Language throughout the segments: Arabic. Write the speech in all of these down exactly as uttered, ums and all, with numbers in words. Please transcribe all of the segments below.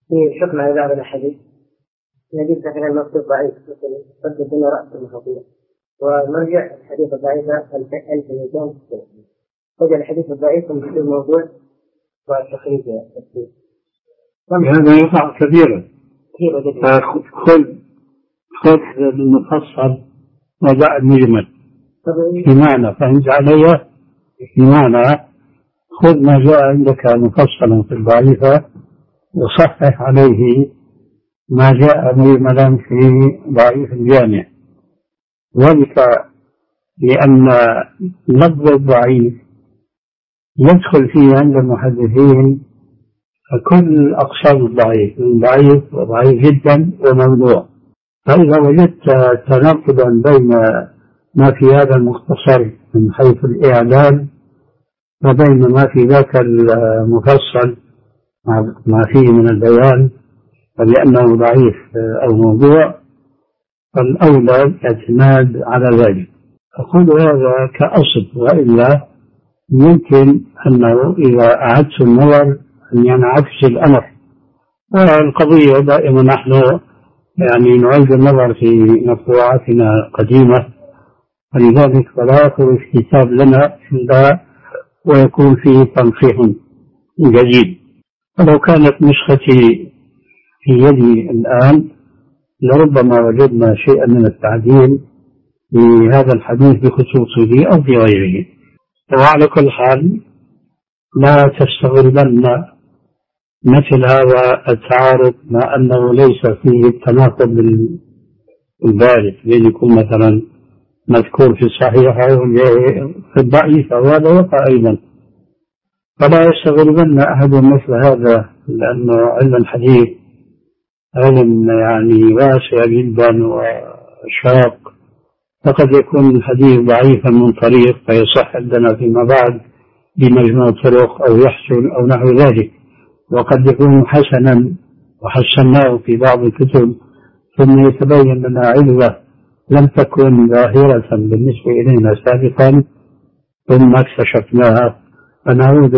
في حكم على بعض الأحاديث نجد مثلا المكتوب ضعيف قد يكون رأس المخاطية، ومرجع الحديث الضعيف ألف ميزان وجد الحديث الضعيف من الموضوع والتخريج هذا يقع كثيرا. خذ خذ المفصل وضع المجمل بمعنى، فهمت علي؟ بمعنى خذ ما جاء عندك مفصلا في الضعيفة وصحح عليه ما جاء مجملا في ضعيف الجامع، ذلك لأن لفظ الضعيف يدخل فيه عند المحدثين كل أقسام الضعيف، من ضعيف وضعيف جدا وموضوع. فإذا وجدت تناقضا بين ما في هذا المختصر من حيث الإعلان وبين ما في ذاك المفصل ما فيه من البيان فلأنه ضعيف أو موضوع، فالأولى الاعتماد على ذلك. أقول هذا كأصل، وإلا يمكن أنه إذا أعدت النظر أن ينعكس الأمر. القضية دائما نحن يعني نعيد النظر في مطبوعاتنا القديمة، ولذلك فلا يخرج كتاب لنا إلا ويكون فيه تنصيح جديد. ولو كانت نسختي في يدي الآن لربما وجدنا شيئا من التعديل في هذا الحديث بخصوصه أو في غيره. وعلى كل حال لا تستغربن مثل هذا التعارض، مع أنه ليس فيه التناقض البارز بين يكون مثلا مذكور في الصحيح أو في الضعيف، وهذا وقع أيضا. فلا يستغربن أحد مثل هذا، لأنه علم الحديث علم يعني واسع جدا وشاق، فقد يكون الحديث ضعيفا من طريق فيصح عندنا فيما بعد بمجموع طرق أو يحسن أو نحو ذلك، وقد يكون حسنا وحسناه في بعض الكتب ثم يتبين لنا علة لم تكن ظاهرة بالنسبة إلينا سابقا ثم اكتشفناها، فنعود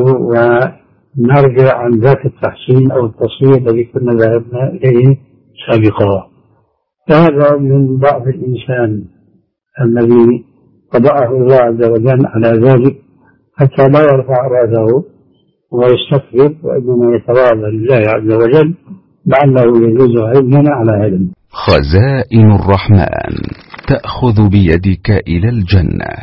ونرجع عن ذاك التحسين أو التصوير الذي كنا ذهبنا إليه سابقا. فهذا من ضعف الإنسان الذي طبعه الله عز وجل على ذلك حتى لا يرفع رأسه ويستكبر، وإنما يتواضع لله عز وجل لعله يجوز علمنا على علم. خزائن الرحمن تأخذ بيدك إلى الجنة.